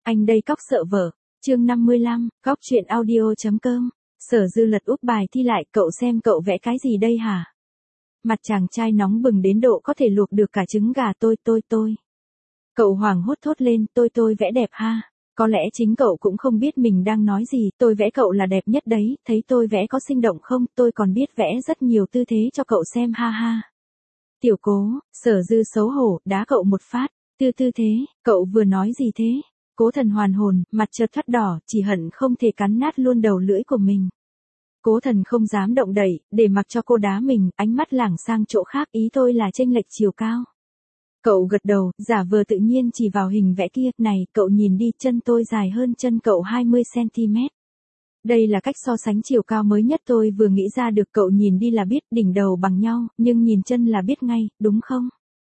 Anh đây cóc sợ vợ. Chương 55, cóc truyện audio.com. Sở Dư lật úp bài thi lại, cậu xem cậu vẽ cái gì đây hả? Mặt chàng trai nóng bừng đến độ có thể luộc được cả trứng gà. Tôi. Cậu hoảng hốt thốt lên, tôi vẽ đẹp ha. Có lẽ chính cậu cũng không biết mình đang nói gì, tôi vẽ cậu là đẹp nhất đấy, thấy tôi vẽ có sinh động không, tôi còn biết vẽ rất nhiều tư thế cho cậu xem ha ha. Tiểu Cố, Sở Dư xấu hổ, đá cậu một phát, tư thế, cậu vừa nói gì thế? Cố Thần hoàn hồn, mặt chợt thoắt đỏ, chỉ hận không thể cắn nát luôn đầu lưỡi của mình. Cố Thần không dám động đậy, để mặc cho cô đá mình, ánh mắt lảng sang chỗ khác, ý tôi là chênh lệch chiều cao. Cậu gật đầu, giả vờ tự nhiên chỉ vào hình vẽ kia, này, cậu nhìn đi, chân tôi dài hơn chân cậu 20cm. Đây là cách so sánh chiều cao mới nhất tôi vừa nghĩ ra được, cậu nhìn đi là biết, đỉnh đầu bằng nhau, nhưng nhìn chân là biết ngay, đúng không?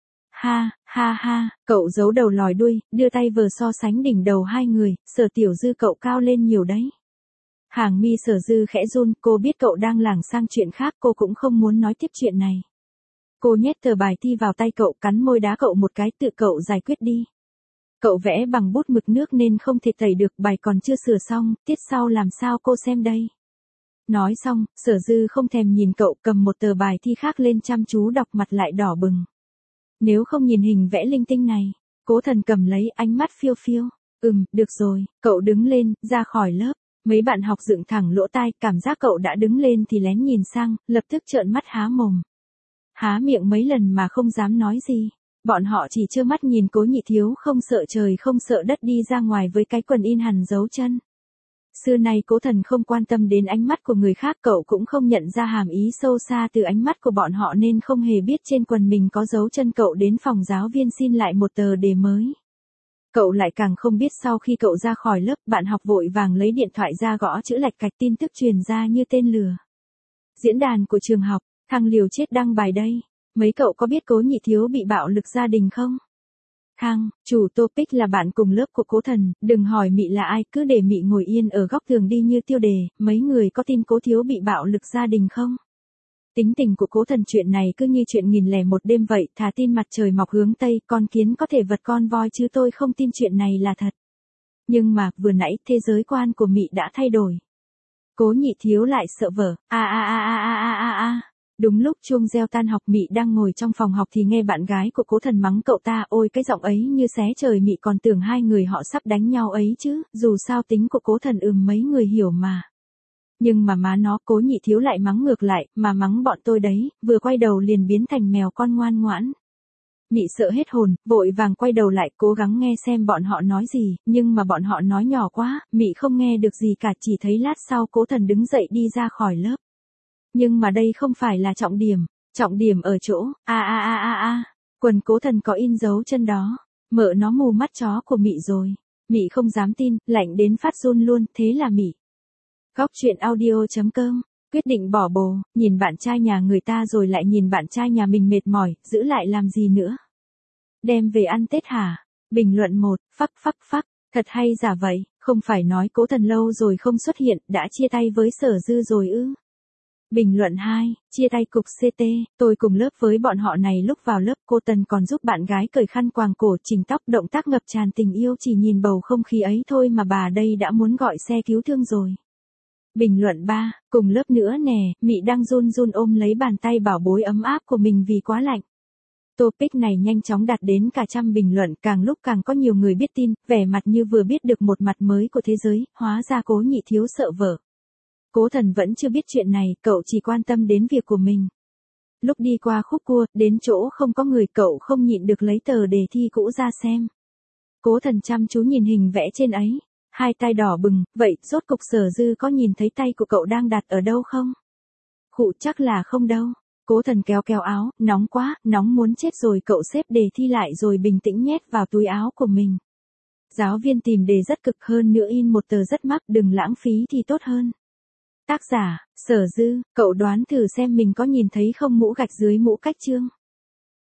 Ha, cậu giấu đầu lòi đuôi, đưa tay vừa so sánh đỉnh đầu hai người, Sở Tiểu Dư cậu cao lên nhiều đấy. Hàng mi Sở Dư khẽ run, cô biết cậu đang lảng sang chuyện khác, cô cũng không muốn nói tiếp chuyện này. Cô nhét tờ bài thi vào tay cậu, cắn môi đá cậu một cái, tự cậu giải quyết đi. Cậu vẽ bằng bút mực nước nên không thể tẩy được, bài còn chưa sửa xong, tiết sau làm sao cô xem đây. Nói xong, Sở Dư không thèm nhìn cậu, cầm một tờ bài thi khác lên chăm chú đọc, mặt lại đỏ bừng. Nếu không nhìn hình vẽ linh tinh này, Cố Thần cầm lấy, ánh mắt phiêu phiêu. Được rồi, cậu đứng lên, ra khỏi lớp. Mấy bạn học dựng thẳng lỗ tai, cảm giác cậu đã đứng lên thì lén nhìn sang, lập tức trợn mắt há mồm. Há miệng mấy lần mà không dám nói gì. Bọn họ chỉ trơ mắt nhìn Cố Nhị Thiếu không sợ trời không sợ đất đi ra ngoài với cái quần in hẳn dấu chân. Xưa nay Cố Thần không quan tâm đến ánh mắt của người khác, cậu cũng không nhận ra hàm ý sâu xa từ ánh mắt của bọn họ nên không hề biết trên quần mình có dấu chân. Cậu đến phòng giáo viên xin lại một tờ đề mới. Cậu lại càng không biết sau khi cậu ra khỏi lớp, bạn học vội vàng lấy điện thoại ra gõ chữ lạch cạch, tin tức truyền ra như tên lửa. Diễn đàn của trường học, thằng liều chết đăng bài đây. Mấy cậu có biết Cố Nhị Thiếu bị bạo lực gia đình không? Khang, chủ topic là bạn cùng lớp của Cố Thần, đừng hỏi Mị là ai, cứ để Mị ngồi yên ở góc tường đi như tiêu đề, mấy người có tin Cố Thiếu bị bạo lực gia đình không? Tính tình của Cố Thần chuyện này cứ như chuyện 1001 đêm vậy, thà tin mặt trời mọc hướng Tây, con kiến có thể vật con voi chứ tôi không tin chuyện này là thật. Nhưng mà, vừa nãy, thế giới quan của Mị đã thay đổi. Cố Nhị Thiếu lại sợ vợ, Đúng lúc chuông reo tan học, Mị đang ngồi trong phòng học thì nghe bạn gái của Cố Thần mắng cậu ta, ôi cái giọng ấy như xé trời, Mị còn tưởng hai người họ sắp đánh nhau ấy chứ, dù sao tính của Cố Thần mấy người hiểu mà. Nhưng mà má nó, Cố Nhị Thiếu lại mắng ngược lại, mà mắng bọn tôi đấy, vừa quay đầu liền biến thành mèo con ngoan ngoãn. Mị sợ hết hồn, vội vàng quay đầu lại, cố gắng nghe xem bọn họ nói gì, nhưng mà bọn họ nói nhỏ quá, Mị không nghe được gì cả, chỉ thấy lát sau Cố Thần đứng dậy đi ra khỏi lớp. Nhưng mà đây không phải là trọng điểm ở chỗ, quần Cố Thần có in dấu chân đó, mợ nó mù mắt chó của Mị rồi. Mị không dám tin, lạnh đến phát run luôn, thế là Mị. Góc truyện audio.com, quyết định bỏ bồ, nhìn bạn trai nhà người ta rồi lại nhìn bạn trai nhà mình mệt mỏi, giữ lại làm gì nữa. Đem về ăn Tết hả? Bình luận 1, phắc, thật hay giả vậy, không phải nói Cố Thần lâu rồi không xuất hiện, đã chia tay với Sở Dư rồi ư? Bình luận 2, chia tay cục CT, tôi cùng lớp với bọn họ này, lúc vào lớp cô Tần còn giúp bạn gái cởi khăn quàng cổ, chỉnh tóc, động tác ngập tràn tình yêu, chỉ nhìn bầu không khí ấy thôi mà bà đây đã muốn gọi xe cứu thương rồi. Bình luận 3, cùng lớp nữa nè, Mị đang run ôm lấy bàn tay bảo bối ấm áp của mình vì quá lạnh. Topic này nhanh chóng đạt đến cả trăm bình luận, càng lúc càng có nhiều người biết tin, vẻ mặt như vừa biết được một mặt mới của thế giới, hóa ra Cố Nhị Thiếu sợ vợ. Cố Thần vẫn chưa biết chuyện này, cậu chỉ quan tâm đến việc của mình. Lúc đi qua khúc cua, đến chỗ không có người, cậu không nhịn được lấy tờ đề thi cũ ra xem. Cố Thần chăm chú nhìn hình vẽ trên ấy, hai tay đỏ bừng, vậy rốt cục Sở Dư có nhìn thấy tay của cậu đang đặt ở đâu không? Khụ, chắc là không đâu. Cố Thần kéo áo, nóng quá, nóng muốn chết rồi, cậu xếp đề thi lại rồi bình tĩnh nhét vào túi áo của mình. Giáo viên tìm đề rất cực, hơn nữa in một tờ rất mắc, đừng lãng phí thì tốt hơn. Tác giả, Sở Dư, cậu đoán thử xem mình có nhìn thấy không mũ gạch dưới mũ cách chương.